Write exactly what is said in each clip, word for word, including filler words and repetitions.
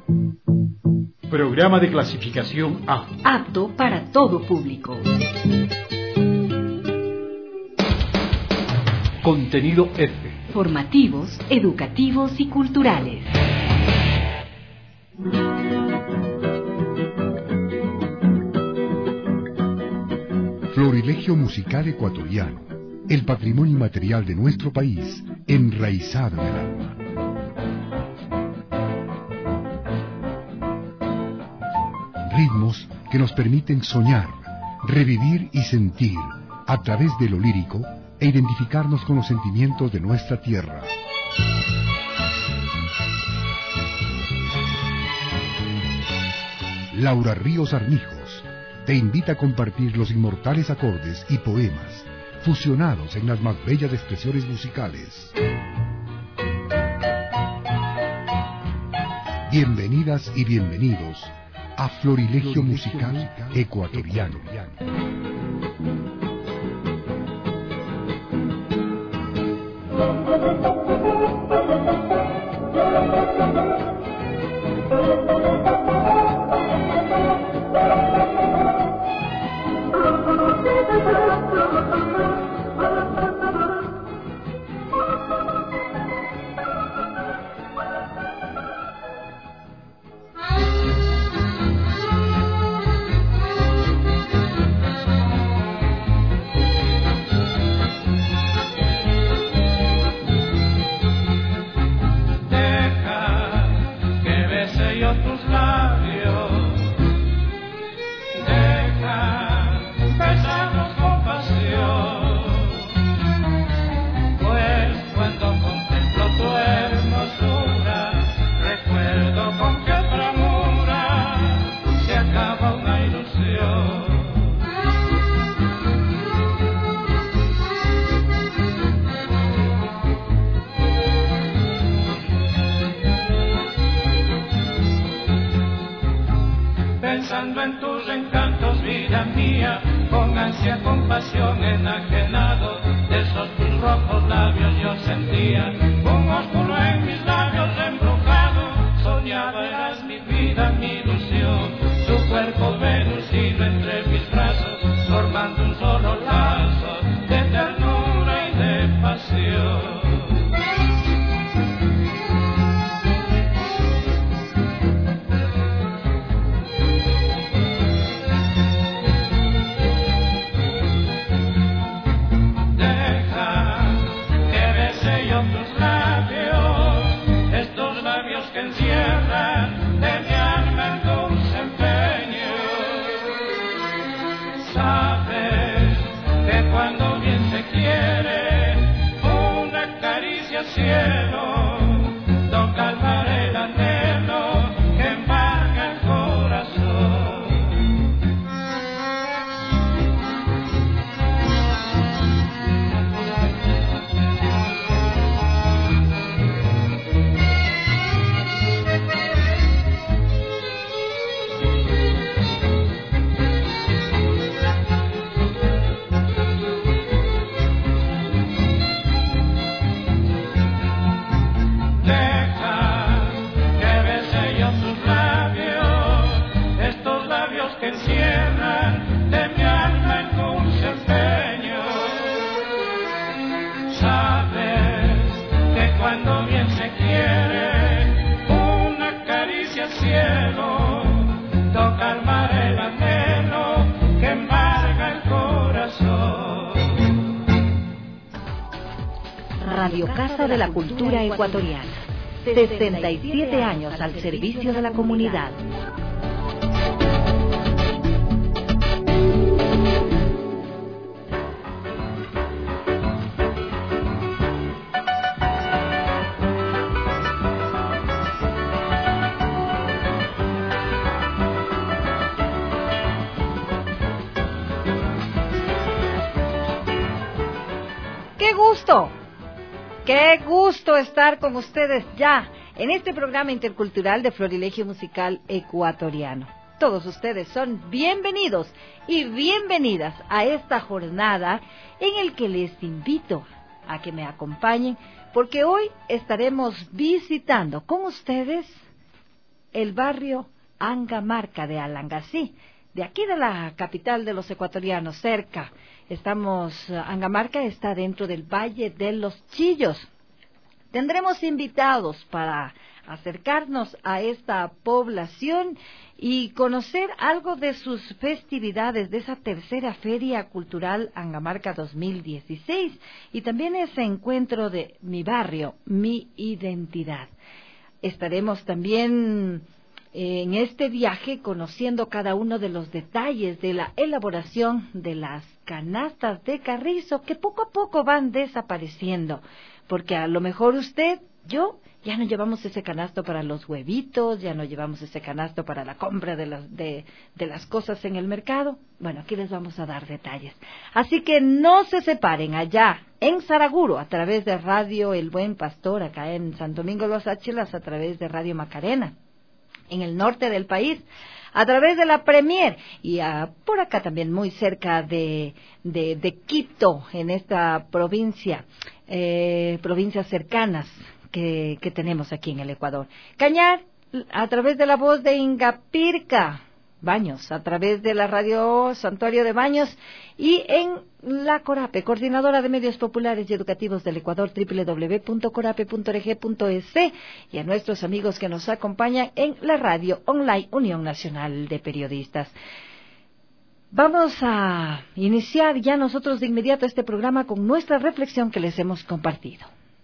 Programa de clasificación A. Apto para todo público. Contenido F. Formativos, educativos y culturales. Florilegio musical ecuatoriano, el patrimonio inmaterial de nuestro país, enraizado en el alma. Ritmos que nos permiten soñar, revivir y sentir a través de lo lírico e identificarnos con los sentimientos de nuestra tierra. Laura Ríos Armijos te invita a compartir los inmortales acordes y poemas fusionados en las más bellas expresiones musicales. Bienvenidas y bienvenidos a Florilegio Musical Ecuatoriano. Pensando en tus encantos, vida mía, con ansia, compasión, enajenado, de esos tus rojos labios yo sentía, un oscuro en mis labios embrujado, soñaba eras mi vida, mi ilusión, tu cuerpo venusido entre mis brazos, formando un solo lazo de ternura y de pasión. Cielo, toca al mar el anhelo que embarga el corazón. Radio Casa de la Cultura Ecuatoriana. sesenta y siete años al servicio de la comunidad. ¡Qué gusto! ¡Qué gusto estar con ustedes ya en este programa intercultural de Florilegio Musical Ecuatoriano! Todos ustedes son bienvenidos y bienvenidas a esta jornada en el que les invito a que me acompañen, porque hoy estaremos visitando con ustedes el barrio Angamarca de Alangasí, de aquí de la capital de los ecuatorianos, cerca. Estamos, Angamarca está dentro del Valle de los Chillos. Tendremos invitados para acercarnos a esta población y conocer algo de sus festividades, de esa tercera Feria Cultural Angamarca dos mil dieciséis, y también ese encuentro de Mi Barrio, Mi Identidad. Estaremos también en este viaje conociendo cada uno de los detalles de la elaboración de las canastas de carrizo que poco a poco van desapareciendo, porque a lo mejor usted, yo, ya no llevamos ese canasto para los huevitos, ya no llevamos ese canasto para la compra de las, de, de las cosas en el mercado. Bueno, aquí les vamos a dar detalles. Así que no se separen allá en Saraguro, a través de Radio El Buen Pastor, acá en San Domingo de los Áchilas, a través de Radio Macarena, en el norte del país, a través de la Premier, y a, por acá también muy cerca de, de, de Quito, en esta provincia, eh, provincias cercanas que, que tenemos aquí en el Ecuador. Cañar, a través de la voz de Ingapirca, Baños, a través de la radio Santuario de Baños, y en la CORAPE, Coordinadora de Medios Populares y Educativos del Ecuador, doble u doble u doble u punto corape punto org punto es, y a nuestros amigos que nos acompañan en la radio online Unión Nacional de Periodistas. Vamos a iniciar ya nosotros de inmediato este programa con nuestra reflexión que les hemos compartido.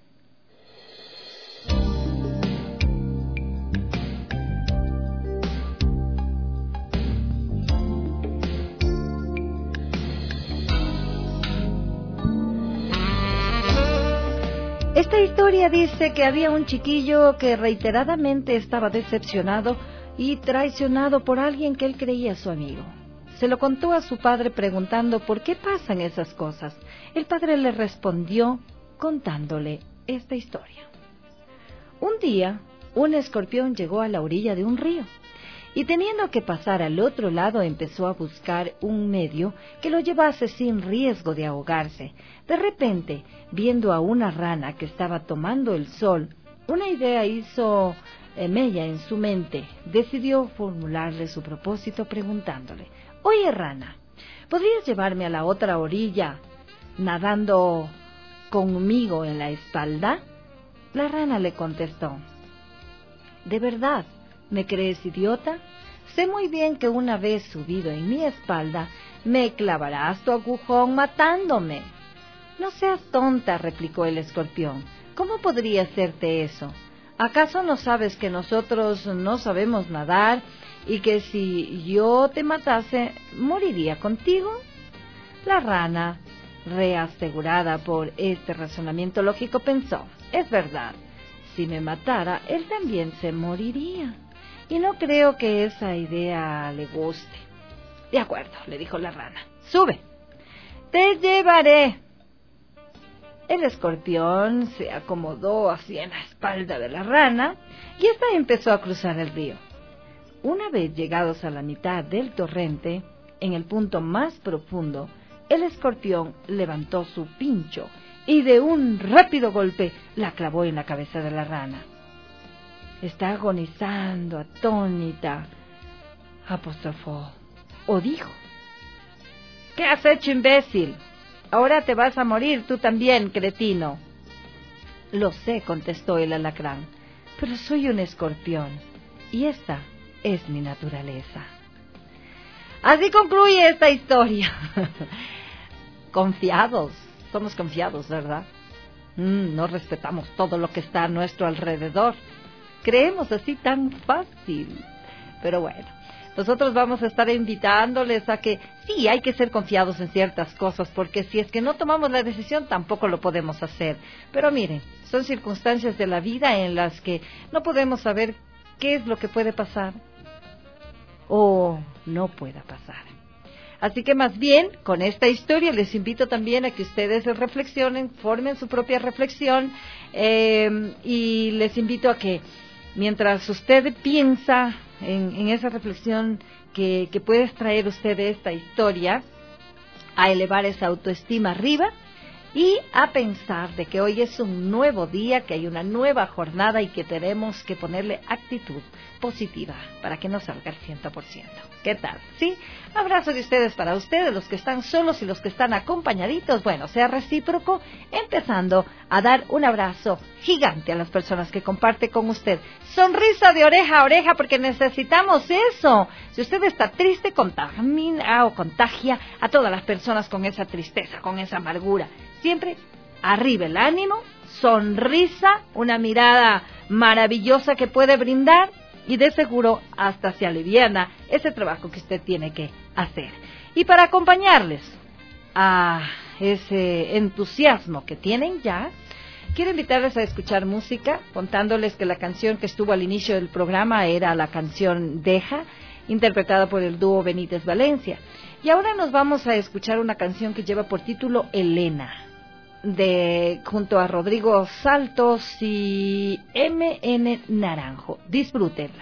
Esta historia dice que había un chiquillo que reiteradamente estaba decepcionado y traicionado por alguien que él creía su amigo. Se lo contó a su padre preguntando por qué pasan esas cosas. El padre le respondió contándole esta historia. Un día, un escorpión llegó a la orilla de un río y teniendo que pasar al otro lado empezó a buscar un medio que lo llevase sin riesgo de ahogarse. De repente, viendo a una rana que estaba tomando el sol, una idea hizo eh, mella en su mente. Decidió formularle su propósito preguntándole: «Oye, rana, ¿podrías llevarme a la otra orilla nadando conmigo en la espalda?» La rana le contestó: «¿De verdad me crees idiota? Sé muy bien que una vez subido en mi espalda me clavarás tu agujón matándome». «No seas tonta», replicó el escorpión. «¿Cómo podría hacerte eso? ¿Acaso no sabes que nosotros no sabemos nadar y que si yo te matase, moriría contigo?» La rana, reasegurada por este razonamiento lógico, pensó: «Es verdad, si me matara, él también se moriría. Y no creo que esa idea le guste». «De acuerdo», le dijo la rana, «sube, te llevaré». El escorpión se acomodó así en la espalda de la rana y ésta empezó a cruzar el río. Una vez llegados a la mitad del torrente, en el punto más profundo, el escorpión levantó su pincho y de un rápido golpe la clavó en la cabeza de la rana. «Está agonizando, atónita», apostrofó o dijo. «¿Qué has hecho, imbécil? Ahora te vas a morir tú también, cretino». «Lo sé», contestó el alacrán, «pero soy un escorpión y esta es mi naturaleza». Así concluye esta historia. Confiados, somos confiados, ¿verdad? Mm, no respetamos todo lo que está a nuestro alrededor. Creemos así tan fácil. Pero bueno, nosotros vamos a estar invitándoles a que sí, hay que ser confiados en ciertas cosas, porque si es que no tomamos la decisión, tampoco lo podemos hacer. Pero miren, son circunstancias de la vida en las que no podemos saber qué es lo que puede pasar o no pueda pasar. Así que más bien, con esta historia les invito también a que ustedes reflexionen, formen su propia reflexión, eh, y les invito a que mientras usted piensa en, en esa reflexión que, que puede extraer usted de esta historia, a elevar esa autoestima arriba y a pensar de que hoy es un nuevo día, que hay una nueva jornada y que tenemos que ponerle actitud positiva para que nos salga el cien por ciento. ¿Qué tal? ¿Sí? Abrazo de ustedes para ustedes, los que están solos y los que están acompañaditos. Bueno, sea recíproco, empezando a dar un abrazo gigante a las personas que comparte con usted. Sonrisa de oreja a oreja, porque necesitamos eso. Si usted está triste, contamina o contagia a todas las personas con esa tristeza, con esa amargura. Siempre arriba el ánimo, sonrisa, una mirada maravillosa que puede brindar, y de seguro hasta se aliviana ese trabajo que usted tiene que hacer. Y para acompañarles a ese entusiasmo que tienen ya, quiero invitarles a escuchar música, contándoles que la canción que estuvo al inicio del programa era la canción Deja, interpretada por el dúo Benítez Valencia. Y ahora nos vamos a escuchar una canción que lleva por título Elena, de junto a Rodrigo Saltos y M N Naranjo. Disfrútenla.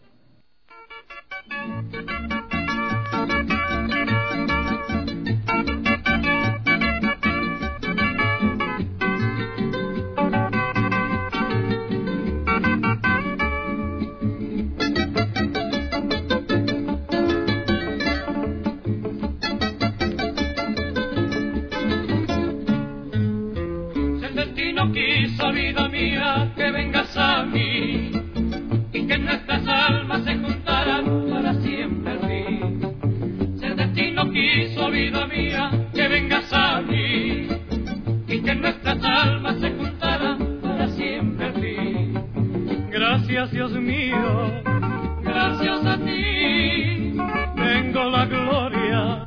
Quiso, vida mía, que vengas a mí y que nuestras almas se juntaran para siempre al fin. Si el destino quiso, vida mía, que vengas a mí y que nuestras almas se juntaran para siempre al fin. Gracias, Dios mío, gracias a ti, tengo la gloria,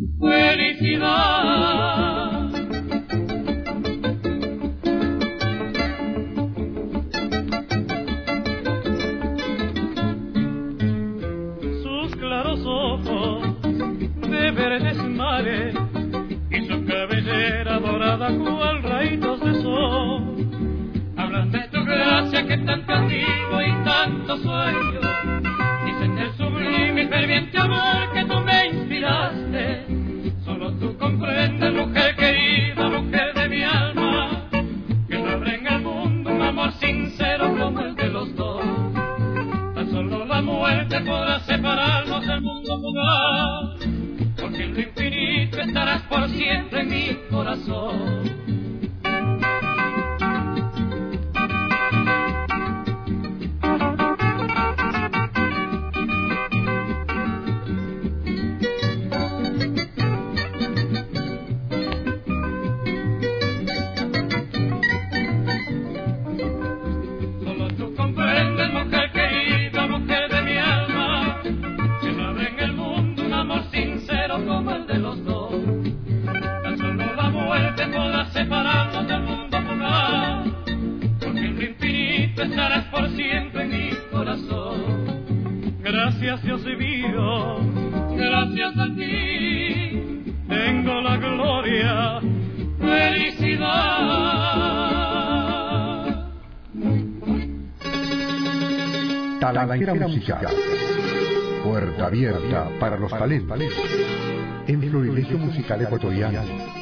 felicidad. Verdes mares y su cabellera dorada cual rayitos de sol hablan de tu gracia que tanto admiro y tanto sueño, dicen del sublime y ferviente amor que tú me inspiraste. Solo tú comprendes, mujer querida, mujer de mi alma, que no habrá en el mundo un amor sincero como el de los dos. Tan solo la muerte podrá separarnos del mundo fugaz, porque en lo infinito estarás por siempre en mi corazón. Solo tú comprendes, mujer querida, mujer de mi alma, que no habrá en el mundo un amor sincero como el de los dos. Tan solo la muerte podrá separarnos del mundo fugaz, porque en lo infinito estarás por siempre en mi corazón. Gracias, Dios divino, gracias a ti, tengo la gloria, felicidad. Talanquera musical. Puerta abierta para los talentos en Florilegio Musical Ecuatoriano.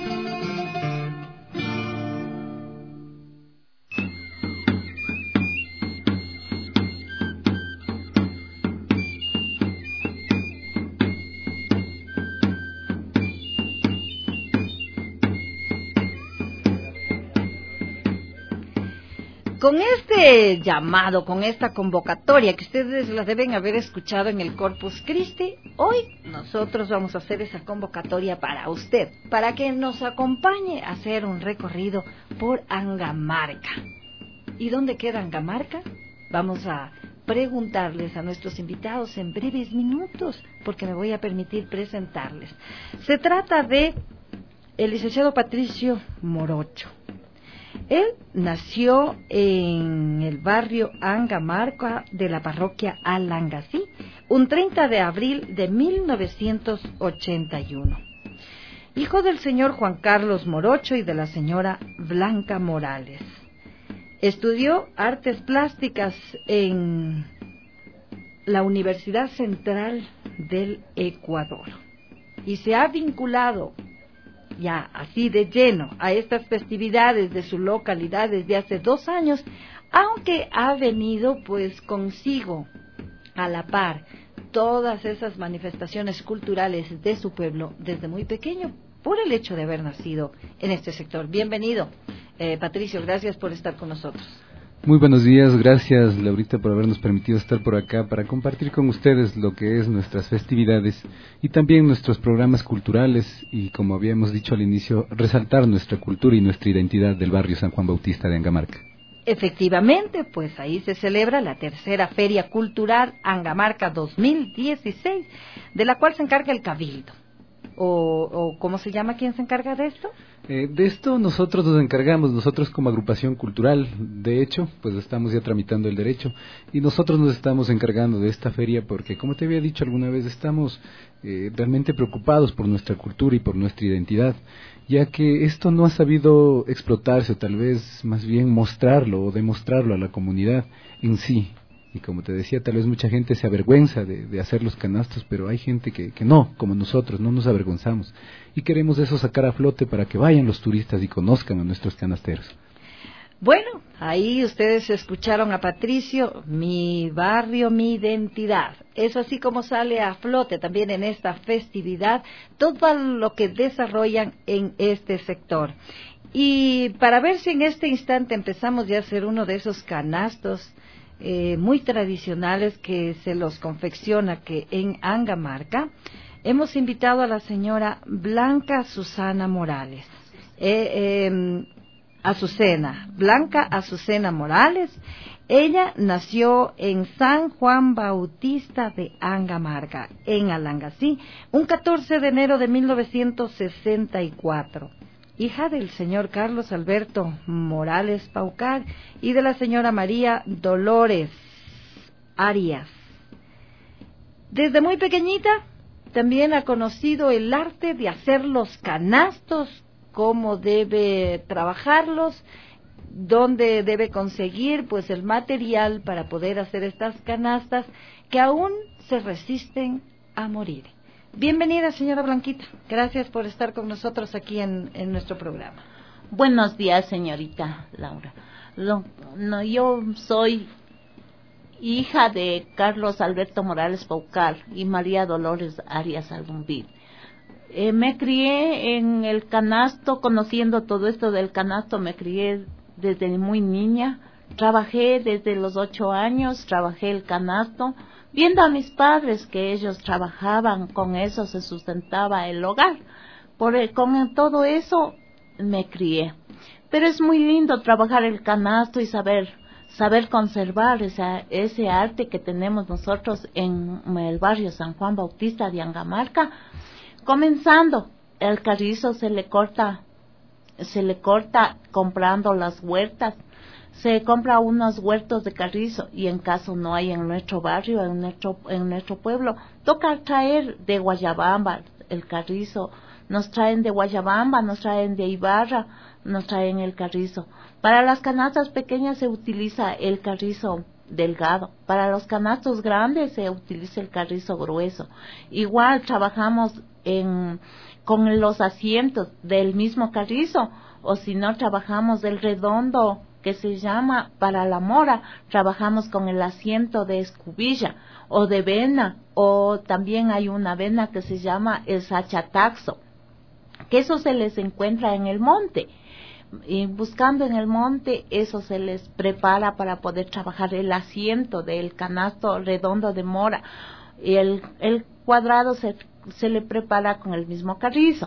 Con este llamado, con esta convocatoria que ustedes la deben haber escuchado en el Corpus Christi, hoy nosotros vamos a hacer esa convocatoria para usted, para que nos acompañe a hacer un recorrido por Angamarca. ¿Y dónde queda Angamarca? Vamos a preguntarles a nuestros invitados en breves minutos, porque me voy a permitir presentarles. Se trata de el licenciado Patricio Morocho. Él nació en el barrio Angamarca de la parroquia Alangasí, un treinta de abril de mil novecientos ochenta y uno. Hijo del señor Juan Carlos Morocho y de la señora Blanca Morales. Estudió artes plásticas en la Universidad Central del Ecuador y se ha vinculado ya así de lleno a estas festividades de su localidad desde hace dos años, aunque ha venido pues consigo a la par todas esas manifestaciones culturales de su pueblo desde muy pequeño, por el hecho de haber nacido en este sector. Bienvenido, eh, Patricio, gracias por estar con nosotros. Muy buenos días, gracias Laurita por habernos permitido estar por acá para compartir con ustedes lo que es nuestras festividades y también nuestros programas culturales y, como habíamos dicho al inicio, resaltar nuestra cultura y nuestra identidad del barrio San Juan Bautista de Angamarca. Efectivamente, pues ahí se celebra la tercera Feria Cultural Angamarca dos mil dieciséis, de la cual se encarga el Cabildo. O, o ¿cómo se llama? ¿Quién se encarga de esto? Eh, de esto nosotros nos encargamos, nosotros como agrupación cultural, de hecho, pues estamos ya tramitando el derecho y nosotros nos estamos encargando de esta feria porque, como te había dicho alguna vez, estamos eh, realmente preocupados por nuestra cultura y por nuestra identidad, ya que esto no ha sabido explotarse o tal vez más bien mostrarlo o demostrarlo a la comunidad en sí. Y como te decía, tal vez mucha gente se avergüenza de, de hacer los canastos, pero hay gente que, que no, como nosotros, no nos avergonzamos. Y queremos eso sacar a flote para que vayan los turistas y conozcan a nuestros canasteros. Bueno, ahí ustedes escucharon a Patricio, mi barrio, mi identidad. Eso así como sale a flote también en esta festividad, todo lo que desarrollan en este sector. Y para ver si en este instante empezamos ya a hacer uno de esos canastos Eh, muy tradicionales que se los confecciona que en Angamarca, hemos invitado a la señora Blanca Susana Morales, eh, eh, Azucena, Blanca Azucena Morales. Ella nació en San Juan Bautista de Angamarca, en Alangasí, un catorce de enero de mil novecientos sesenta y cuatro. Hija del señor Carlos Alberto Morales Paucar y de la señora María Dolores Arias. Desde muy pequeñita también ha conocido el arte de hacer los canastos, cómo debe trabajarlos, dónde debe conseguir pues el material para poder hacer estas canastas que aún se resisten a morir. Bienvenida, señora Blanquita. Gracias por estar con nosotros aquí en, en nuestro programa. Buenos días, señorita Laura. Lo, no, yo soy hija de Carlos Alberto Morales Paucar y María Dolores Arias Albumbid. Eh, me crié en el canasto, conociendo todo esto del canasto, me crié desde muy niña. Trabajé desde los ocho años, trabajé el canasto, viendo a mis padres que ellos trabajaban, con eso se sustentaba el hogar. Por el, con todo eso me crié. Pero es muy lindo trabajar el canasto y saber saber conservar esa, ese arte que tenemos nosotros en el barrio San Juan Bautista de Angamarca. Comenzando, el carrizo se le corta, se le corta comprando las huertas. Se compra unos huertos de carrizo y en caso no hay en nuestro barrio, en nuestro, en nuestro pueblo, toca traer de Guayabamba el carrizo. Nos traen de Guayabamba, nos traen de Ibarra, nos traen el carrizo. Para las canastas pequeñas se utiliza el carrizo delgado. Para los canastos grandes se utiliza el carrizo grueso. Igual trabajamos en, con los asientos del mismo carrizo, o si no trabajamos del redondo que se llama para la mora, trabajamos con el asiento de escubilla o de vena, o también hay una vena que se llama el sachataxo, que eso se les encuentra en el monte, y buscando en el monte eso se les prepara para poder trabajar el asiento del canasto redondo de mora, y el, el cuadrado se, se le prepara con el mismo carrizo.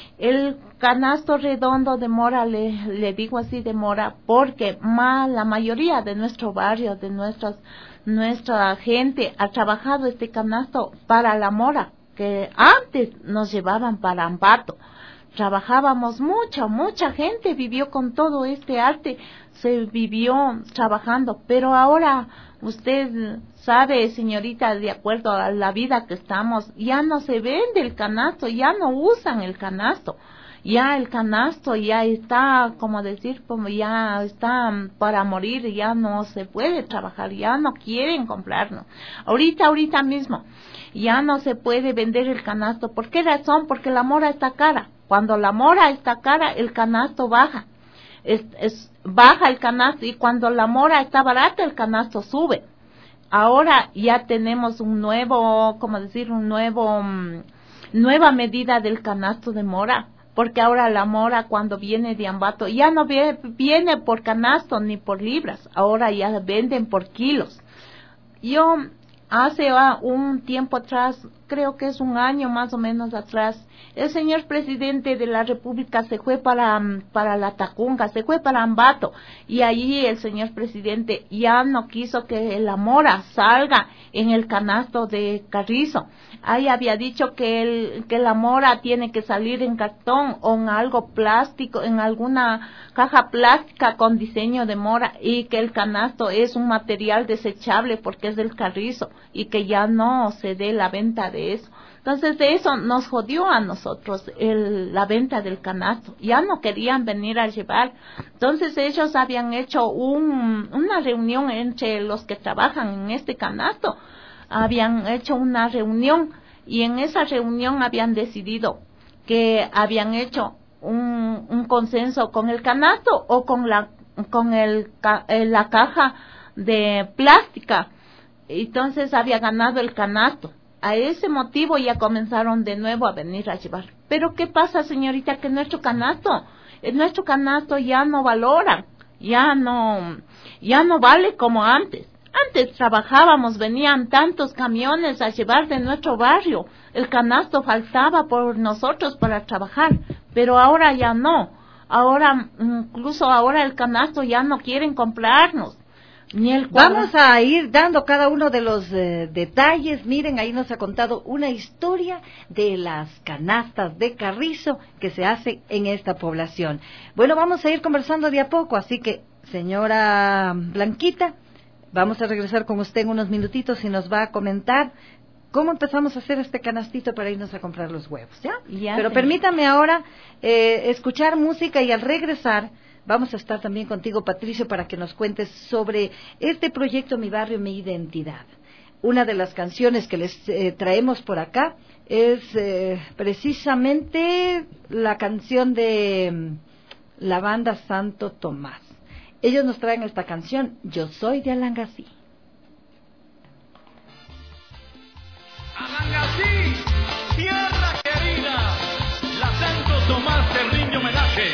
El canasto redondo de mora, le, le digo así de mora, porque más, la mayoría de nuestro barrio, de nuestras, nuestra gente ha trabajado este canasto para la mora, que antes nos llevaban para Ambato. Trabajábamos mucho, mucha gente vivió con todo este arte, se vivió trabajando, pero ahora usted sabe, señorita, de acuerdo a la vida que estamos, ya no se vende el canasto, ya no usan el canasto, ya el canasto ya está, como decir, como ya está para morir, ya no se puede trabajar, ya no quieren comprarlo. Ahorita, ahorita mismo, ya no se puede vender el canasto. ¿Por qué razón? Porque la mora está cara. Cuando la mora está cara, el canasto baja. Es, es, baja el canasto, y cuando la mora está barata, el canasto sube. Ahora ya tenemos un nuevo, ¿cómo decir? Un nuevo, um, nueva medida del canasto de mora, porque ahora la mora cuando viene de Ambato ya no viene, viene por canasto ni por libras, ahora ya venden por kilos. Yo hace uh, un tiempo atrás, creo que es un año más o menos atrás, el señor presidente de la República se fue para, para la Tacunga, se fue para Ambato, y allí el señor presidente ya no quiso que la mora salga en el canasto de Carrizo. Ahí había dicho que, el, que la mora tiene que salir en cartón o en algo plástico, en alguna caja plástica con diseño de mora, y que el canasto es un material desechable porque es del Carrizo, y que ya no se dé la venta de eso. Entonces de eso nos jodió a nosotros el, la venta del canasto. Ya no querían venir a llevar. Entonces ellos habían hecho un, una reunión entre los que trabajan en este canasto. Habían hecho una reunión, y en esa reunión habían decidido que habían hecho un, un consenso con el canasto o con la, con el, la caja de plástica. Entonces había ganado el canasto. A ese motivo ya comenzaron de nuevo a venir a llevar. Pero ¿qué pasa, señorita? Que nuestro canasto, nuestro canasto ya no valora, ya no, ya no vale como antes. Antes trabajábamos, venían tantos camiones a llevar de nuestro barrio. El canasto faltaba por nosotros para trabajar, pero ahora ya no. Ahora, incluso ahora el canasto ya no quieren comprarnos. Vamos a ir dando cada uno de los eh, detalles. Miren, ahí nos ha contado una historia de las canastas de Carrizo que se hace en esta población. Bueno, vamos a ir conversando de a poco, así que, señora Blanquita, vamos a regresar con usted en unos minutitos y nos va a comentar cómo empezamos a hacer este canastito para irnos a comprar los huevos, ¿ya? ya Pero sí. Permítame ahora eh, escuchar música, y al regresar vamos a estar también contigo, Patricio, para que nos cuentes sobre este proyecto Mi Barrio, Mi Identidad. Una de las canciones que les eh, traemos por acá es eh, precisamente la canción de um, la banda Santo Tomás. Ellos nos traen esta canción, Yo Soy de Alangasí. Alangasí, tierra querida, la Santo Tomás te rinde homenaje.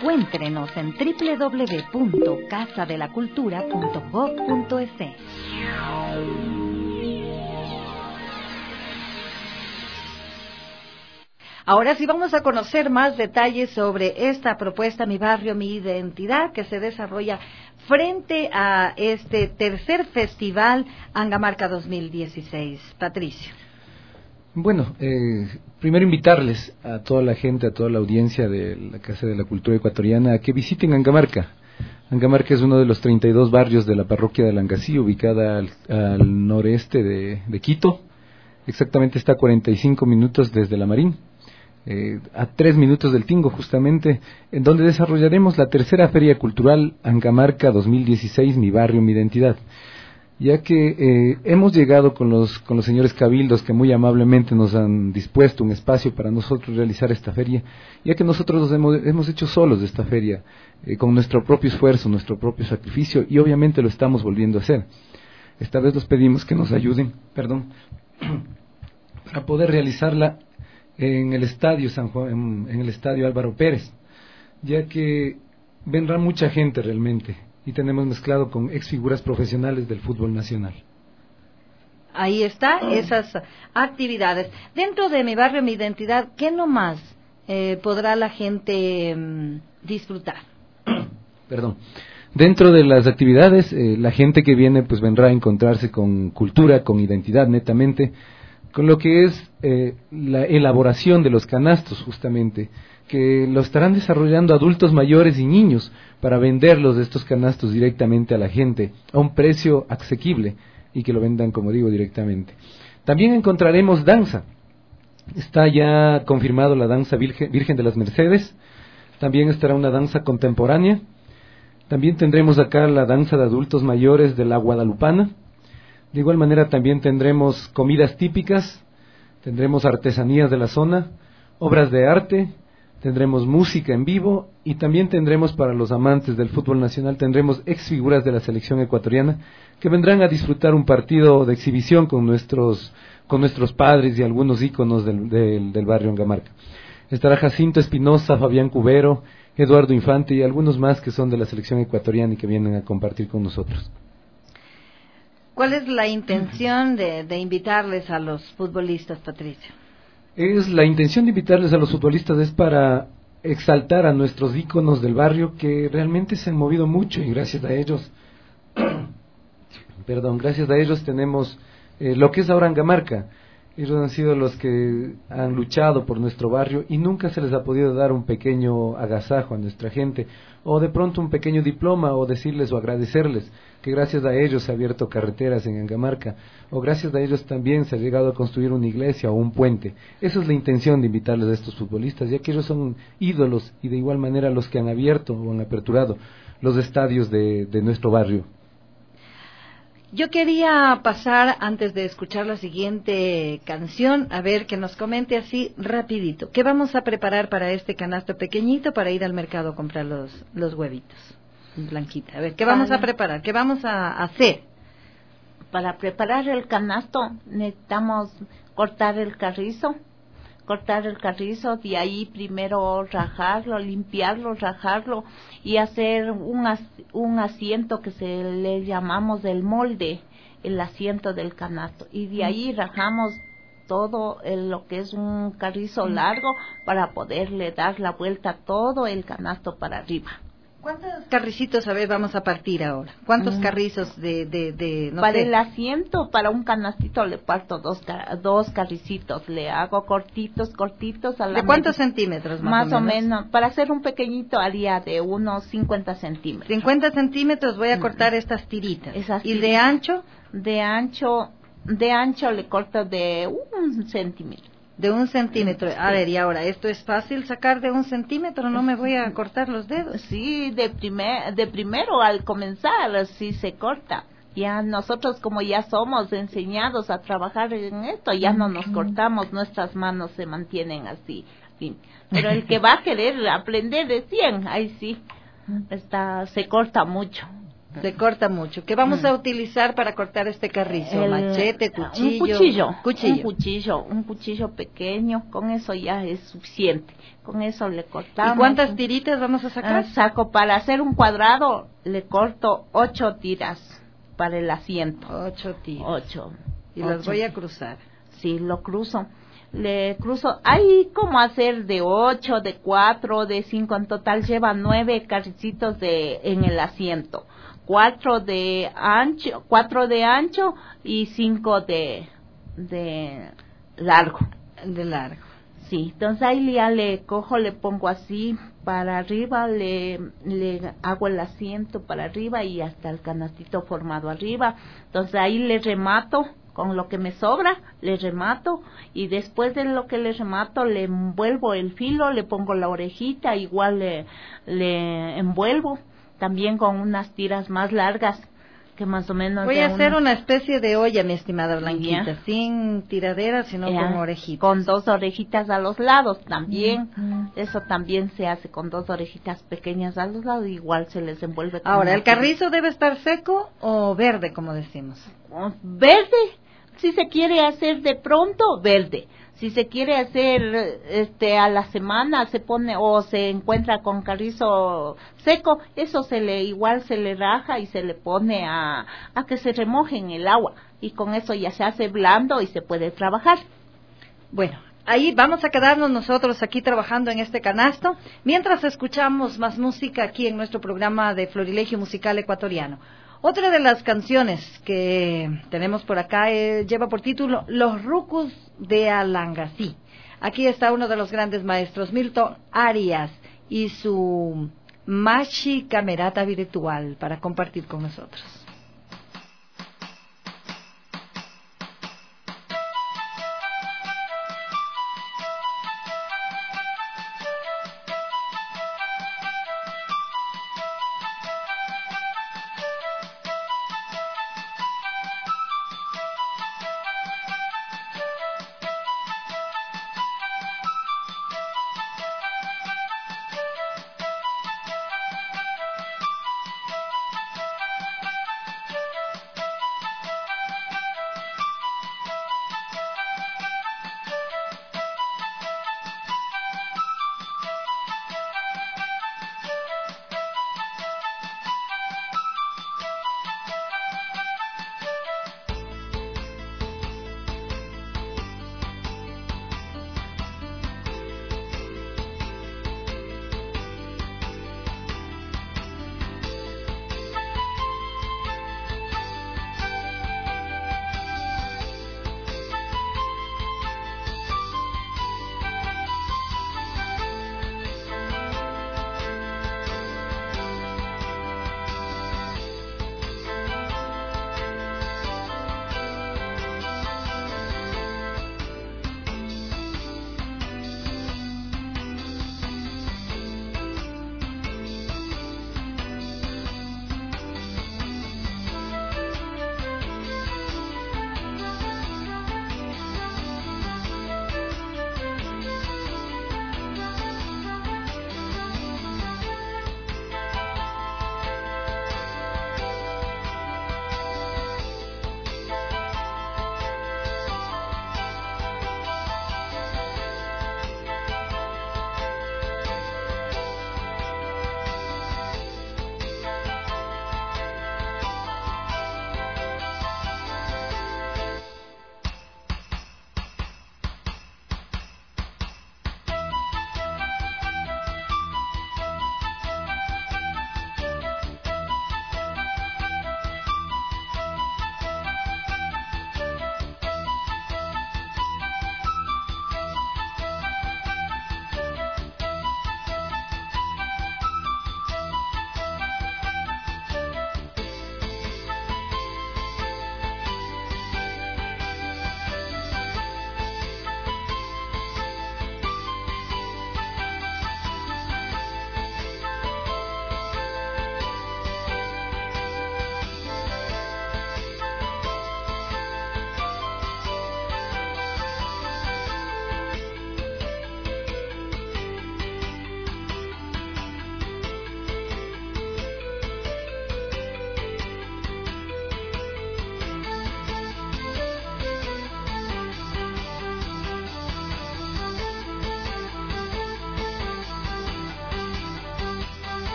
Encuéntrenos en doble u doble u doble u punto casa de la cultura punto gob punto es. Ahora sí vamos a conocer más detalles sobre esta propuesta Mi Barrio, Mi Identidad, que se desarrolla frente a este tercer festival Angamarca dos mil dieciséis. Patricio. Bueno, eh, primero invitarles a toda la gente, a toda la audiencia de la Casa de la Cultura Ecuatoriana a que visiten Angamarca. Angamarca es uno de los treinta y dos barrios de la parroquia de Langasí, ubicada al, al noreste de, de Quito. Exactamente está a cuarenta y cinco minutos desde La Marín. Eh, a tres minutos del Tingo, justamente, en donde desarrollaremos la tercera Feria Cultural Angamarca dos mil dieciséis, Mi Barrio, Mi Identidad, ya que eh, hemos llegado con los, con los señores cabildos que muy amablemente nos han dispuesto un espacio para nosotros realizar esta feria, ya que nosotros nos hemos, hemos hecho solos de esta feria, eh, con nuestro propio esfuerzo, nuestro propio sacrificio, y obviamente lo estamos volviendo a hacer. Esta vez les pedimos que nos ayuden, perdón, para poder realizarla en el estadio San Juan, en, en el estadio Álvaro Pérez, ya que vendrá mucha gente realmente y tenemos mezclado con ex figuras profesionales del fútbol nacional. Ahí está, esas actividades. Dentro de Mi Barrio, Mi Identidad, ¿qué nomás eh, podrá la gente mm, disfrutar? Perdón. Dentro de las actividades, eh, la gente que viene pues vendrá a encontrarse con cultura, con identidad netamente, con lo que es eh, la elaboración de los canastos, justamente, que lo estarán desarrollando adultos mayores y niños para venderlos de estos canastos directamente a la gente a un precio asequible y que lo vendan, como digo, directamente. También encontraremos danza. Está ya confirmado la danza Virgen, Virgen de las Mercedes. También estará una danza contemporánea. También tendremos acá la danza de adultos mayores de la Guadalupana. De igual manera también tendremos comidas típicas, tendremos artesanías de la zona, obras de arte, tendremos música en vivo y también tendremos para los amantes del fútbol nacional, tendremos ex figuras de la selección ecuatoriana que vendrán a disfrutar un partido de exhibición con nuestros, con nuestros padres y algunos íconos del, del, del barrio Angamarca. Estará Jacinto Espinosa, Fabián Cubero, Eduardo Infante y algunos más que son de la selección ecuatoriana y que vienen a compartir con nosotros. ¿Cuál es la intención de, de invitarles a los futbolistas, Patricio? Es la intención de invitarles a los futbolistas es para exaltar a nuestros íconos del barrio que realmente se han movido mucho y gracias a ellos, perdón, gracias a ellos tenemos eh, lo que es ahora Angamarca. Ellos han sido los que han luchado por nuestro barrio y nunca se les ha podido dar un pequeño agasajo a nuestra gente, o de pronto un pequeño diploma, o decirles o agradecerles que gracias a ellos se ha abierto carreteras en Angamarca, o gracias a ellos también se ha llegado a construir una iglesia o un puente. Esa es la intención de invitarles a estos futbolistas, ya que ellos son ídolos y de igual manera los que han abierto o han aperturado los estadios de, de nuestro barrio. Yo quería pasar, antes de escuchar la siguiente canción, a ver que nos comente así rapidito. ¿Qué vamos a preparar para este canasto pequeñito para ir al mercado a comprar los, los huevitos? Blanquita, a ver, ¿qué vamos a preparar? ¿Qué vamos a hacer? Para preparar el canasto necesitamos cortar el carrizo, cortar el carrizo, de ahí primero rajarlo, limpiarlo, rajarlo y hacer un, as, un asiento que se le llamamos el molde, el asiento del canasto, y de ahí rajamos todo el, lo que es un carrizo largo para poderle dar la vuelta a todo el canasto para arriba. ¿Cuántos carricitos, a ver, vamos a partir ahora? ¿Cuántos mm. carrizos de, de, de no Para sé? el asiento, para un canastito le parto dos, dos carricitos, le hago cortitos, cortitos. A la ¿De cuántos media, centímetros más, más o, menos? o menos? Para hacer un pequeñito haría de unos cincuenta centímetros. cincuenta centímetros voy a cortar mm. estas tiritas. Esas ¿Y tiritas. de ancho? De ancho, de ancho le corto de un centímetro. De un centímetro. A ver, y ahora, ¿esto es fácil sacar de un centímetro? ¿No me voy a cortar los dedos? Sí, de, primer, de primero al comenzar, sí se corta. Ya nosotros, como ya somos enseñados a trabajar en esto, ya no nos cortamos, nuestras manos se mantienen así. Sí. Pero el que va a querer aprender de cien, ahí sí, está, se corta mucho. Se corta mucho. ¿Qué vamos Mm. a utilizar para cortar este carrizo? El- Machete, cuchillo. Un cuchillo, Cuchillo. un cuchillo, un cuchillo pequeño, con eso ya es suficiente. Con eso le cortamos. ¿Y cuántas tiritas vamos a Ah, sacar? saco para hacer un cuadrado, le corto ocho tiras para el asiento. Ocho tiras. Ocho. Y las Ocho. voy a cruzar. Sí, lo cruzo. Le cruzo. Hay como hacer de ocho, de cuatro, de cinco. En total lleva nueve carricitos de en el asiento. Cuatro de ancho, cuatro de ancho y cinco de de largo. De largo. Sí, entonces ahí ya le cojo, le pongo así para arriba, le, le hago el asiento para arriba y hasta el canastito formado arriba. Entonces ahí le remato con lo que me sobra, le remato y después de lo que le remato le envuelvo el filo, le pongo la orejita, igual le, le envuelvo también con unas tiras más largas que más o menos. Voy de a hacer una- una especie de olla, mi estimada Blanquita, Ya. sin tiradera, sino Ya, con orejitas. Con dos orejitas a los lados también. Mm. Eso también se hace con dos orejitas pequeñas a los lados. Igual se les envuelve. con Ahora, una ¿el carrizo debe estar seco o verde, como decimos? tira- Verde. Si se quiere hacer de pronto, verde. Si se quiere hacer este a la semana, se pone o se encuentra con carrizo seco, eso se le igual se le raja y se le pone a, a que se remoje en el agua. Y con eso ya se hace blando y se puede trabajar. Bueno, ahí vamos a quedarnos nosotros aquí trabajando en este canasto, mientras escuchamos más música aquí en nuestro programa de Florilegio Musical Ecuatoriano. Otra de las canciones que tenemos por acá eh, lleva por título Los Rucos de Alangasí. Aquí está uno de los grandes maestros, Milton Arias, y su Machi Camerata Virtual para compartir con nosotros.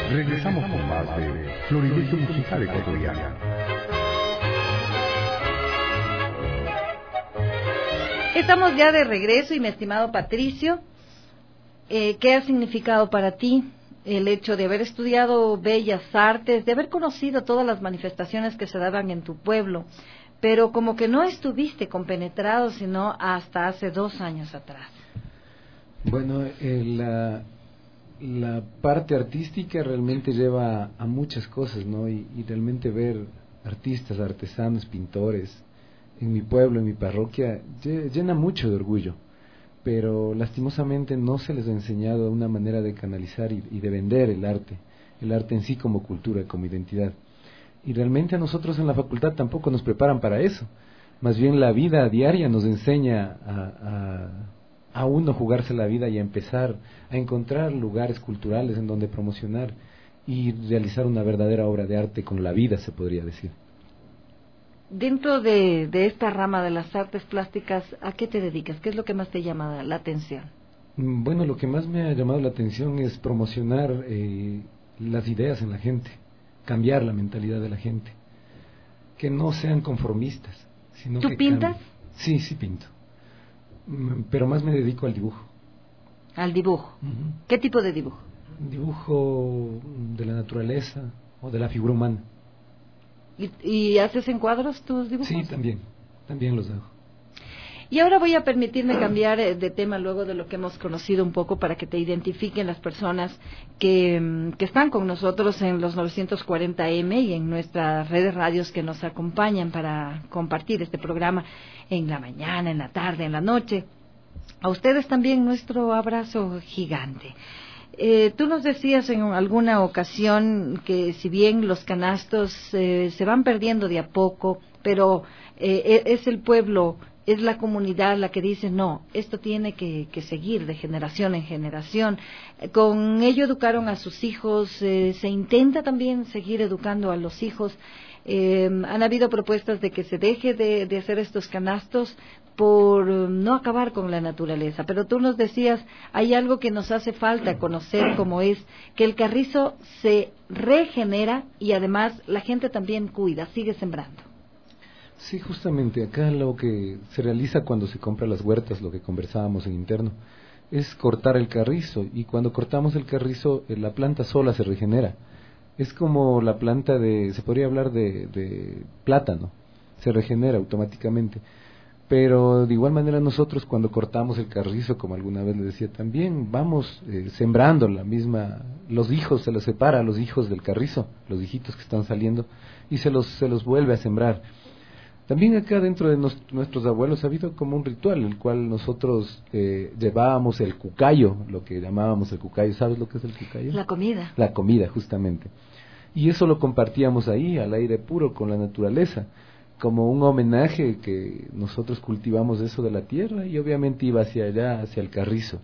Regresamos con más de Florilegio Musical Ecuatoriano. Estamos ya de regreso y mi estimado Patricio, eh, ¿qué ha significado para ti el hecho de haber estudiado Bellas Artes, de haber conocido todas las manifestaciones que se daban en tu pueblo, pero como que no estuviste compenetrado sino hasta hace dos años atrás? Bueno, eh, la, la parte artística realmente lleva a muchas cosas, ¿no? Y, y realmente ver artistas, artesanos, pintores en mi pueblo, en mi parroquia, llena mucho de orgullo, pero lastimosamente no se les ha enseñado una manera de canalizar y, y de vender el arte, el arte en sí como cultura, como identidad. Y realmente a nosotros en la facultad tampoco nos preparan para eso, más bien la vida diaria nos enseña a, a, a uno jugarse la vida y a empezar a encontrar lugares culturales en donde promocionar y realizar una verdadera obra de arte con la vida, se podría decir. Dentro de, de esta rama de las artes plásticas, ¿a qué te dedicas? ¿Qué es lo que más te llama la atención? Bueno, lo que más me ha llamado la atención es promocionar eh, las ideas en la gente, cambiar la mentalidad de la gente, que no sean conformistas, sino ¿Tú que pintas? cambien. Sí, sí pinto, pero más me dedico al dibujo. Al dibujo. Uh-huh. ¿Qué tipo de dibujo? Dibujo de la naturaleza o de la figura humana. ¿Y, y haces encuadros tus dibujos? Sí, también, también los hago. Y ahora voy a permitirme cambiar de tema luego de lo que hemos conocido un poco para que te identifiquen las personas que, que están con nosotros en los novecientos cuarenta eme y en nuestras redes radios que nos acompañan para compartir este programa en la mañana, en la tarde, en la noche. A ustedes también nuestro abrazo gigante. Eh, tú nos decías en alguna ocasión que si bien los canastos eh, se van perdiendo de a poco, pero eh, es el pueblo, es la comunidad la que dice no, esto tiene que, que seguir de generación en generación. Eh, con ello educaron a sus hijos, eh, se intenta también seguir educando a los hijos. Eh, han habido propuestas de que se deje de, de hacer estos canastos por no acabar con la naturaleza, pero tú nos decías, hay algo que nos hace falta conocer, como es que el carrizo se regenera y además la gente también cuida, sigue sembrando. Sí, justamente acá lo que se realiza cuando se compra las huertas, lo que conversábamos en interno, es cortar el carrizo, y cuando cortamos el carrizo la planta sola se regenera. Es como la planta de, se podría hablar de, de plátano, se regenera automáticamente. Pero de igual manera nosotros cuando cortamos el carrizo, como alguna vez le decía también, vamos eh, sembrando la misma, los hijos, se los separa a los hijos del carrizo, los hijitos que están saliendo, y se los, se los vuelve a sembrar. También acá dentro de nos, nuestros abuelos ha habido como un ritual, el cual nosotros eh, llevábamos el cucayo, lo que llamábamos el cucayo. ¿Sabes lo que es el cucayo? La comida. La comida, justamente. Y eso lo compartíamos ahí, al aire puro, con la naturaleza, como un homenaje que nosotros cultivamos eso de la tierra, y obviamente iba hacia allá, hacia el carrizo.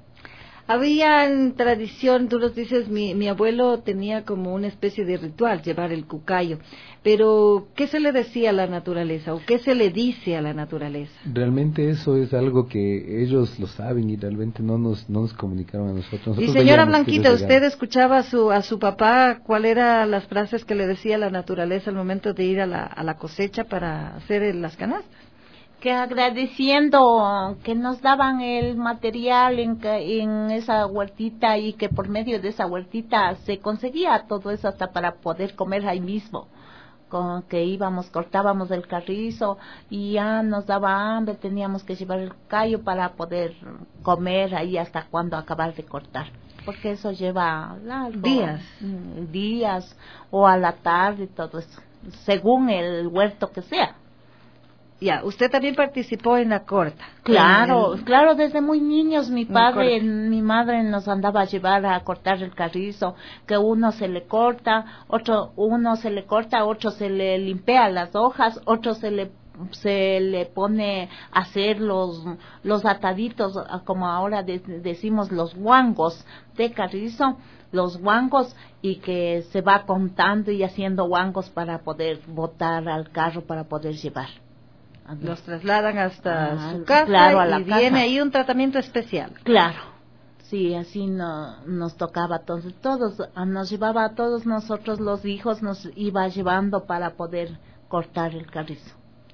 Había tradición, tú nos dices, mi, mi abuelo tenía como una especie de ritual, llevar el cucayo, pero ¿qué se le decía a la naturaleza o qué se le dice a la naturaleza? Realmente eso es algo que ellos lo saben y realmente no nos, no nos comunicaron a nosotros. nosotros y señora veíamos Blanquita, ¿usted escuchaba a su, a su papá cuál eran las frases que le decía a la naturaleza al momento de ir a la, a la cosecha para hacer las canastas? Que agradeciendo que nos daban el material en, en esa huertita y que por medio de esa huertita se conseguía todo eso hasta para poder comer ahí mismo, con que íbamos, cortábamos el carrizo y ya nos daba hambre, teníamos que llevar el callo para poder comer ahí hasta cuando acabar de cortar, porque eso lleva algo, días, días o a la tarde, todo eso, según el huerto que sea. Ya, usted también participó en la corta. Claro, el... claro, desde muy niños mi padre, mi madre nos andaba a llevar a cortar el carrizo, que uno se le corta, otro uno se le corta, otro se le limpia las hojas, otro se le se le pone a hacer los los ataditos, como ahora de, decimos los guangos de carrizo, los guangos, y que se va contando y haciendo guangos para poder botar al carro para poder llevar. Los trasladan hasta ah, su casa, claro, a la y casa. Viene ahí un tratamiento especial. Claro, Sí, así no, nos tocaba. Entonces, todos, nos llevaba a todos nosotros los hijos, nos iba llevando para poder cortar el carrizo.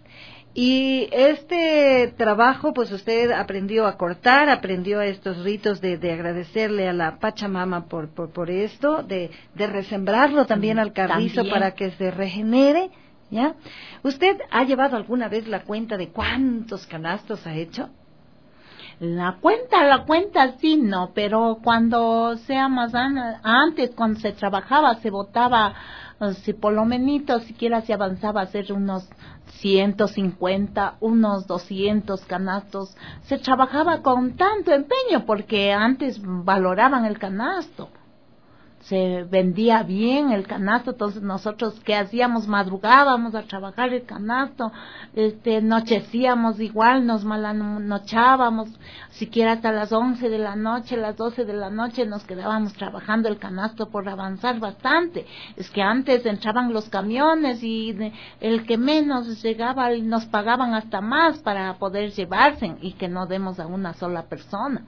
Y este trabajo, pues usted aprendió a cortar, aprendió estos ritos de, de agradecerle a la Pachamama por, por, por esto, de, de resembrarlo también al carrizo También. para que se regenere, ¿ya? ¿Usted ha llevado alguna vez la cuenta de cuántos canastos ha hecho? La cuenta, la cuenta sí, no, pero cuando sea más an- antes, cuando se trabajaba, se botaba, eh, si por lo menos siquiera se avanzaba a hacer unos ciento cincuenta, unos doscientos canastos, se trabajaba con tanto empeño porque antes valoraban el canasto. Se vendía bien el canasto, entonces nosotros ¿qué hacíamos? Madrugábamos a trabajar el canasto, este, nochecíamos igual, nos malanochábamos, siquiera hasta las once de la noche, las doce de la noche nos quedábamos trabajando el canasto por avanzar bastante. Es que antes entraban los camiones y de, el que menos llegaba nos pagaban hasta más para poder llevarse y que no demos a una sola persona.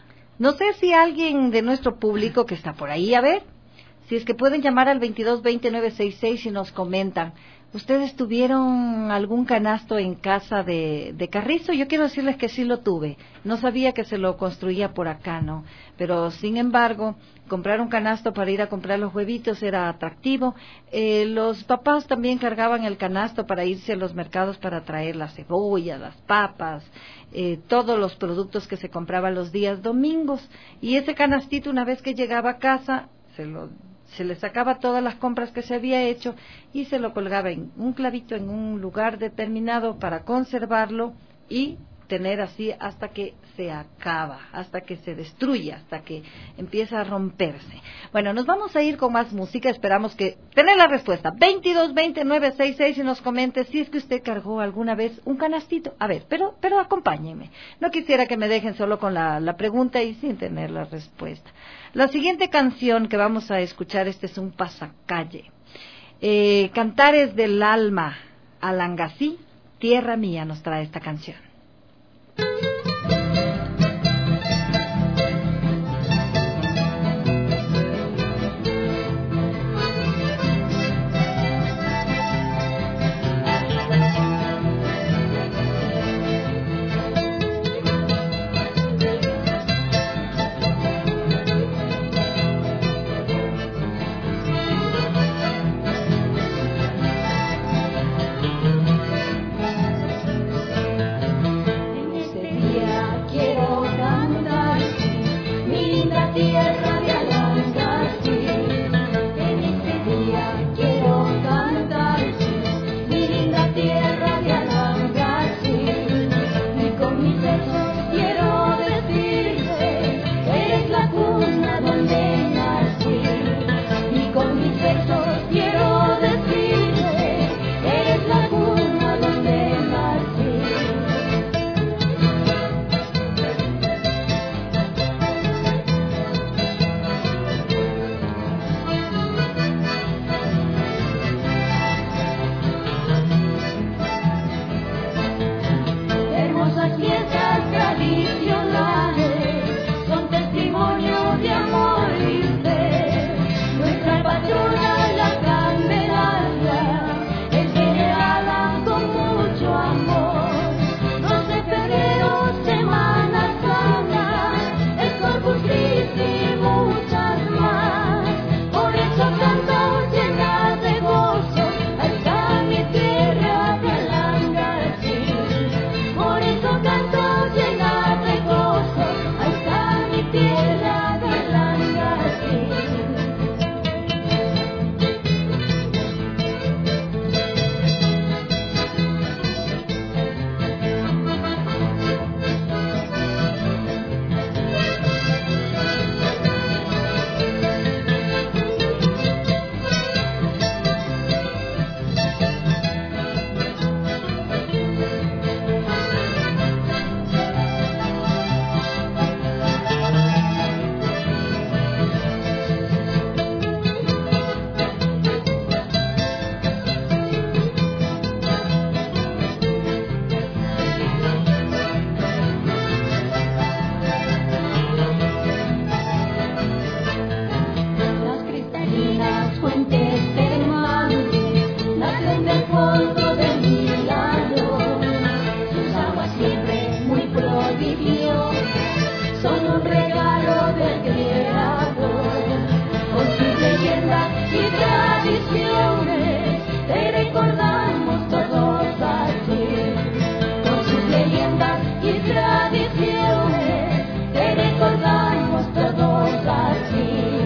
No sé si alguien de nuestro público que está por ahí, a ver, si es que pueden llamar al veintidós veinte nueve sesenta y seis y nos comentan, ¿ustedes tuvieron algún canasto en casa de, de carrizo? Yo quiero decirles que sí lo tuve, no sabía que se lo construía por acá, ¿no? Pero sin embargo, comprar un canasto para ir a comprar los huevitos era atractivo. Eh, los papás también cargaban el canasto para irse a los mercados para traer las cebollas, las papas, eh, todos los productos que se compraban los días domingos. Y ese canastito, una vez que llegaba a casa, se lo se le sacaba todas las compras que se había hecho y se lo colgaba en un clavito en un lugar determinado para conservarlo y tener así hasta que se acaba, hasta que se destruye, hasta que empieza a romperse. Bueno, nos vamos a ir con más música, esperamos que tener la respuesta. veintidós veinte nueve sesenta y seis y nos comente si es que usted cargó alguna vez un canastito. A ver, pero pero acompáñenme. No quisiera que me dejen solo con la, la pregunta y sin tener la respuesta. La siguiente canción que vamos a escuchar, este es un pasacalle. Eh, Cantares del Alma, Alangasí, Tierra Mía, nos trae esta canción. Thank you. millones son un regalo del Creador. Con sus leyendas y tradiciones te recordamos todos así. Con sus leyendas y tradiciones te recordamos todos así.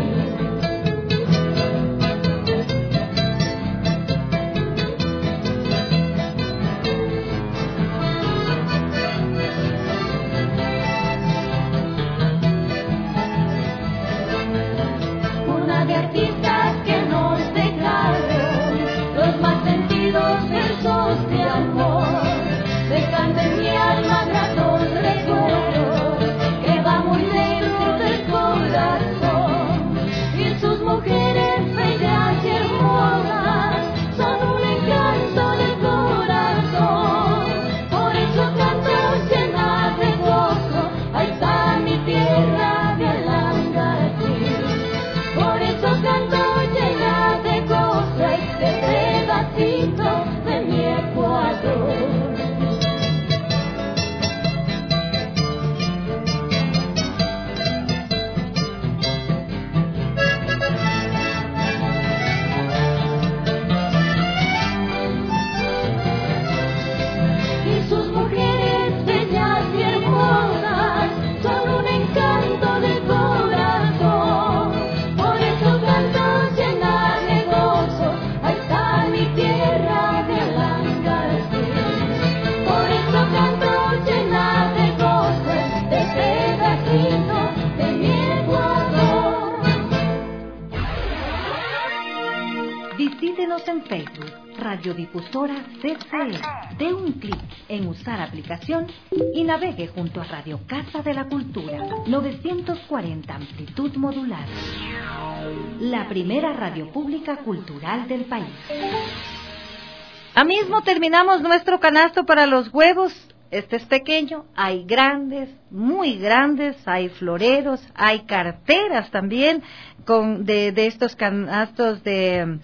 De artistas que nos dejaron los más sentidos versos de amor, dejando en mi alma gratos recuerdos que va muy dentro del corazón. Y sus mujeres bellas y hermosas son un encanto del corazón. Por eso canto llena de gozo, ahí está mi tierra de Alangací. Por eso canto llena de gozo este pedacito de mi Ecuador. Y sus mujeres bellas y hermosas son un encanto del corazón. Por eso canto llena de gozo, ahí está mi tierra de Alangací. Por eso canto llena de gozo este pedacito de mi Ecuador. Visítenos en Facebook, Radiodifusora C C E. Dé un clic en usar aplicación y navegue junto a Radio Casa de la Cultura, novecientos cuarenta amplitud modular. La primera radio pública cultural del país. A mismo terminamos nuestro canasto para los huevos. Este es pequeño, hay grandes, muy grandes, hay floreros, hay carteras también con de, de estos canastos de,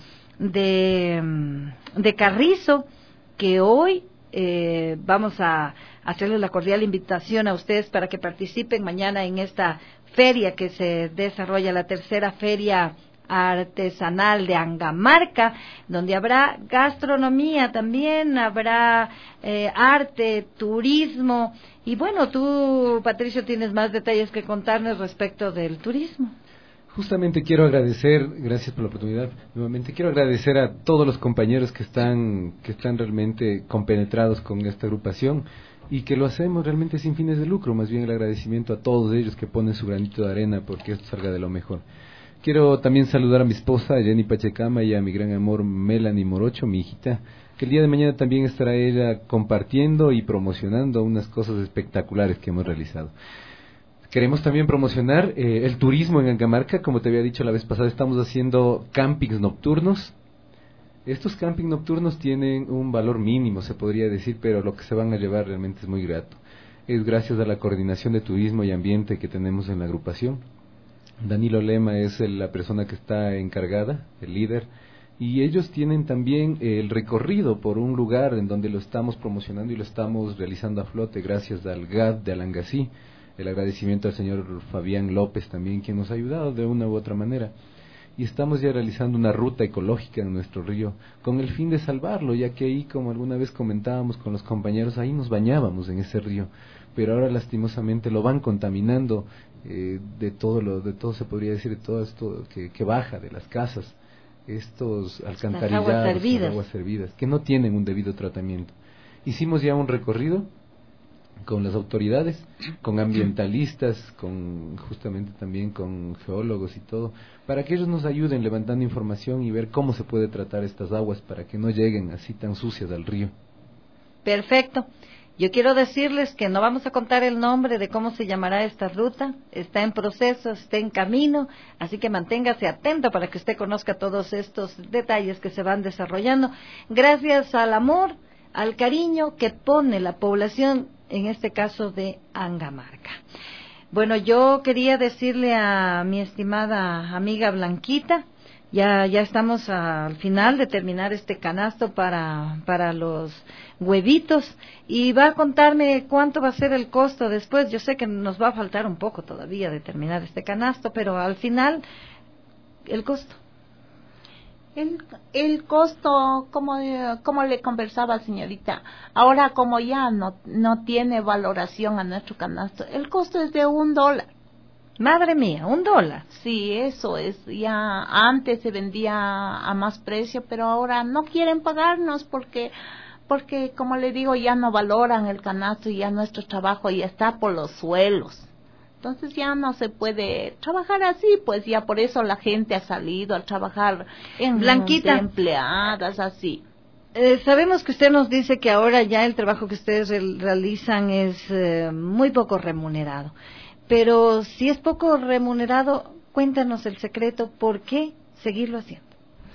de, de carrizo que hoy eh, vamos a hacerles la cordial invitación a ustedes para que participen mañana en esta feria que se desarrolla, la tercera feria artesanal de Angamarca, donde habrá gastronomía también, habrá eh, arte, turismo, y bueno, tú, Patricio, tienes más detalles que contarnos respecto del turismo. Justamente quiero agradecer, gracias por la oportunidad, nuevamente quiero agradecer a todos los compañeros que están, que están realmente compenetrados con esta agrupación y que lo hacemos realmente sin fines de lucro, más bien el agradecimiento a todos ellos que ponen su granito de arena porque esto salga de lo mejor. Quiero también saludar a mi esposa Jenny Pachecama y a mi gran amor Melanie Morocho, mi hijita, que el día de mañana también estará ella compartiendo y promocionando unas cosas espectaculares que hemos realizado. Queremos también promocionar eh, el turismo en Angamarca, como te había dicho la vez pasada, estamos haciendo campings nocturnos. Estos campings nocturnos tienen un valor mínimo, se podría decir, pero lo que se van a llevar realmente es muy grato. Es gracias a la coordinación de turismo y ambiente que tenemos en la agrupación. Danilo Lema es el, la persona que está encargada, el líder, y ellos tienen también eh, el recorrido por un lugar en donde lo estamos promocionando y lo estamos realizando a flote gracias al G A D de Alangací. El agradecimiento al señor Fabián López también, quien nos ha ayudado de una u otra manera. Y estamos ya realizando una ruta ecológica en nuestro río, con el fin de salvarlo, ya que ahí, como alguna vez comentábamos con los compañeros, ahí nos bañábamos en ese río, pero ahora lastimosamente lo van contaminando eh, de todo lo, de todo se podría decir, de todo esto que, que baja de las casas, estos alcantarillados, las aguas servidas. las aguas servidas, que no tienen un debido tratamiento. Hicimos ya un recorrido con las autoridades, con ambientalistas, con justamente también con geólogos y todo, para que ellos nos ayuden levantando información y ver cómo se puede tratar estas aguas para que no lleguen así tan sucias al río. Perfecto. Yo quiero decirles que no vamos a contar el nombre de cómo se llamará esta ruta, está en proceso, está en camino, así que manténgase atento para que usted conozca todos estos detalles que se van desarrollando, gracias al amor, al cariño que pone la población, en este caso de Angamarca. Bueno, yo quería decirle a mi estimada amiga Blanquita Ya, ya estamos al final de terminar este canasto para, para los huevitos y va a contarme cuánto va a ser el costo después. Yo sé que nos va a faltar un poco todavía de terminar este canasto, pero al final, el costo. El, el costo, como, como le conversaba señorita, ahora como ya no, no tiene valoración a nuestro canasto, el costo es de un dólar. Madre mía, un dólar. Sí, eso es. Ya antes se vendía a más precio, pero ahora no quieren pagarnos porque, porque como le digo, ya no valoran el canasto y ya nuestro trabajo ya está por los suelos. Entonces ya no se puede trabajar así, pues ya por eso la gente ha salido a trabajar en Blanquita, de empleadas así. Eh, sabemos que usted nos dice que ahora ya el trabajo que ustedes realizan es eh, muy poco remunerado. Pero si es poco remunerado, cuéntanos el secreto, ¿por qué seguirlo haciendo?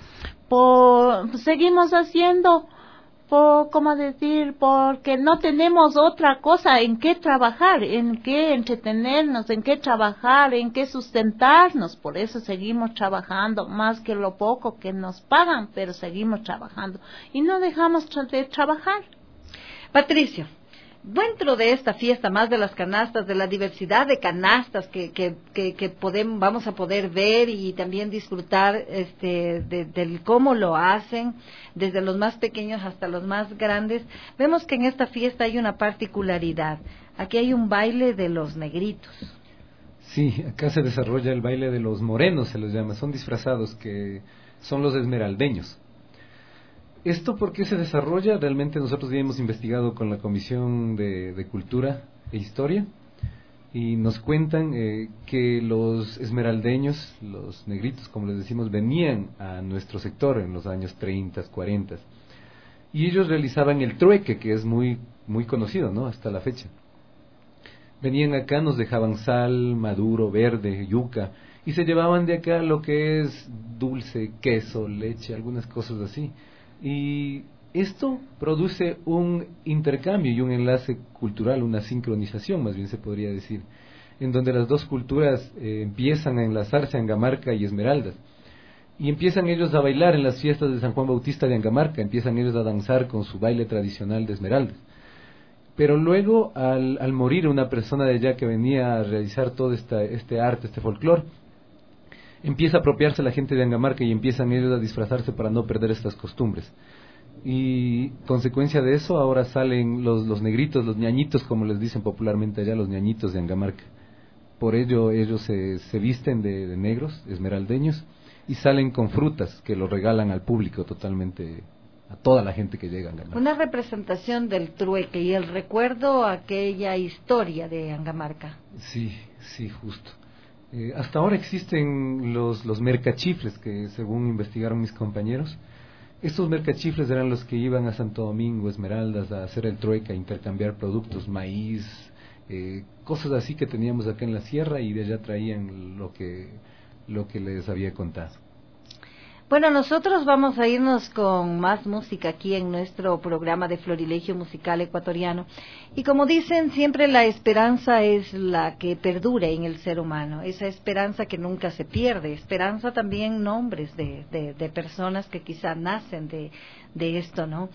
Por, seguimos haciendo, por, ¿cómo decir? Porque no tenemos otra cosa en qué trabajar, en qué entretenernos, en qué trabajar, en qué sustentarnos. Por eso seguimos trabajando, más que lo poco que nos pagan, pero seguimos trabajando. Y no dejamos tra- de trabajar. Patricio, dentro de esta fiesta, más de las canastas, de la diversidad de canastas que que que, que podemos, vamos a poder ver y también disfrutar este de, del cómo lo hacen, desde los más pequeños hasta los más grandes, vemos que en esta fiesta hay una particularidad. Aquí hay un baile de los negritos. Sí, acá se desarrolla el baile de los morenos, se los llama, son disfrazados que son los esmeraldeños. ¿Esto por qué se desarrolla? Realmente nosotros ya hemos investigado con la Comisión de, de Cultura e Historia y nos cuentan eh, que los esmeraldeños, los negritos, como les decimos, venían a nuestro sector en los años treinta, cuarenta y ellos realizaban el trueque, que es muy, muy conocido, ¿no?, hasta la fecha. Venían acá, nos dejaban sal, maduro, verde, yuca y se llevaban de acá lo que es dulce, queso, leche, algunas cosas así. Y esto produce un intercambio y un enlace cultural, una sincronización, más bien se podría decir, en donde las dos culturas eh, empiezan a enlazarse, Angamarca y Esmeraldas. Y empiezan ellos a bailar en las fiestas de San Juan Bautista de Angamarca, empiezan ellos a danzar con su baile tradicional de Esmeraldas. Pero luego, al, al morir una persona de allá que venía a realizar todo esta, este arte, este folclore, empieza a apropiarse la gente de Angamarca y empiezan ellos a disfrazarse para no perder estas costumbres. Y consecuencia de eso, ahora salen los, los negritos, los ñañitos, como les dicen popularmente allá, los ñañitos de Angamarca. Por ello ellos se, se visten de, de negros, esmeraldeños, y salen con frutas que lo regalan al público totalmente, a toda la gente que llega a Angamarca. Una representación del trueque y el recuerdo a aquella historia de Angamarca. Sí, sí, justo. Eh, hasta ahora existen los, los mercachifles que, según investigaron mis compañeros, estos mercachifles eran los que iban a Santo Domingo, Esmeraldas, a hacer el trueque, a intercambiar productos, maíz, eh, cosas así que teníamos acá en la sierra, y de allá traían lo que, lo que les había contado. Bueno, nosotros vamos a irnos con más música aquí en nuestro programa de Florilegio Musical Ecuatoriano. Y como dicen, siempre la esperanza es la que perdura en el ser humano, esa esperanza que nunca se pierde, esperanza también nombres de, de, de personas que quizá nacen de, de esto, ¿no?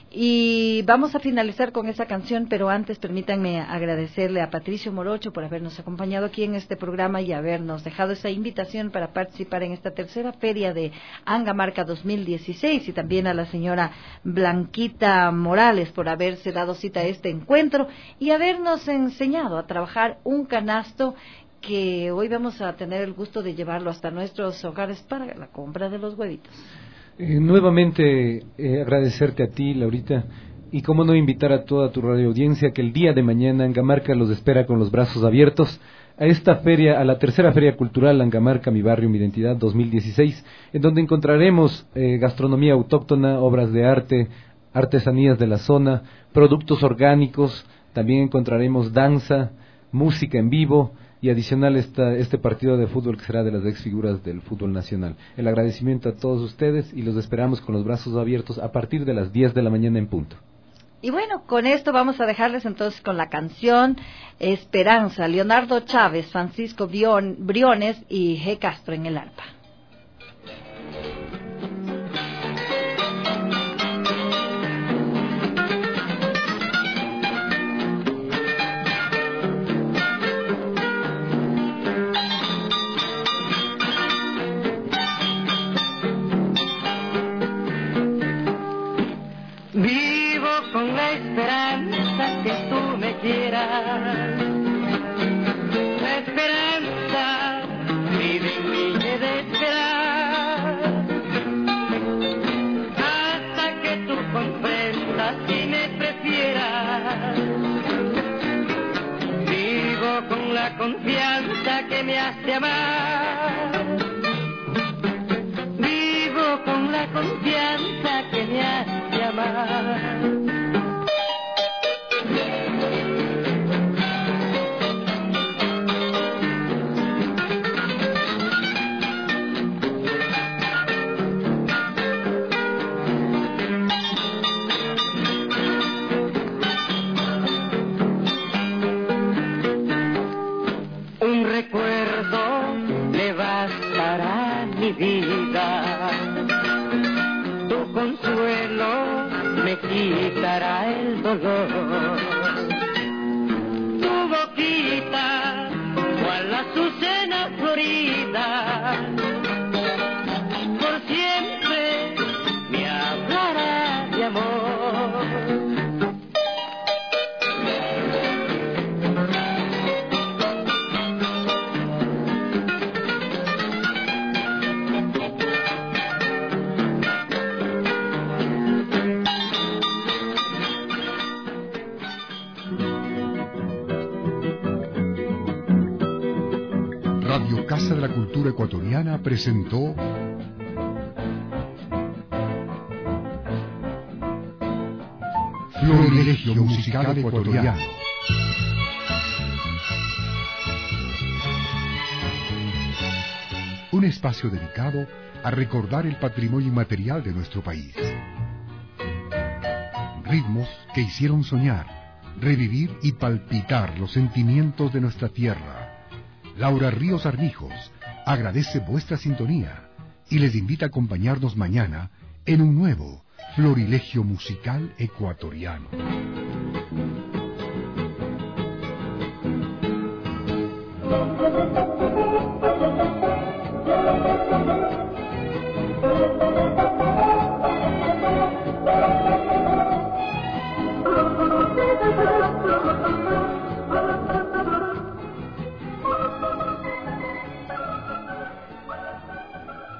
Y vamos a finalizar con esa canción, pero antes permítanme agradecerle a Patricio Morocho por habernos acompañado aquí en este programa y habernos dejado esa invitación para participar en esta tercera feria de Angamarca dos mil dieciséis, y también a la señora Blanquita Morales por haberse dado cita a este encuentro y habernos enseñado a trabajar un canasto que hoy vamos a tener el gusto de llevarlo hasta nuestros hogares para la compra de los huevitos. Eh, nuevamente eh, agradecerte a ti, Laurita, y cómo no invitar a toda tu radio audiencia que el día de mañana Angamarca los espera con los brazos abiertos a esta feria, a la tercera Feria Cultural Angamarca, Mi Barrio, Mi Identidad dos mil dieciséis, en donde encontraremos eh, gastronomía autóctona, obras de arte, artesanías de la zona, productos orgánicos, también encontraremos danza, música en vivo y adicional esta, este partido de fútbol que será de las ex figuras del fútbol nacional. El agradecimiento a todos ustedes y los esperamos con los brazos abiertos a partir de las diez de la mañana en punto. Y bueno, con esto vamos a dejarles entonces con la canción Esperanza, Leonardo Chávez, Francisco Briones y G. Castro en el arpa. La esperanza vive en mí, he de esperar hasta que tú comprendas y me prefieras. Vivo con la confianza que me hace amar. Vivo con la confianza que me hace amar. Mi vida, tu consuelo me quitará el dolor. Tu boquita, cual la azucena florida, por siempre me hablará de amor. Radio Casa de la Cultura Ecuatoriana presentó Florilegio Musical Ecuatoriano. Un espacio dedicado a recordar el patrimonio inmaterial de nuestro país. Ritmos que hicieron soñar, revivir y palpitar los sentimientos de nuestra tierra. Laura Ríos Armijos agradece vuestra sintonía y les invita a acompañarnos mañana en un nuevo Florilegio Musical Ecuatoriano.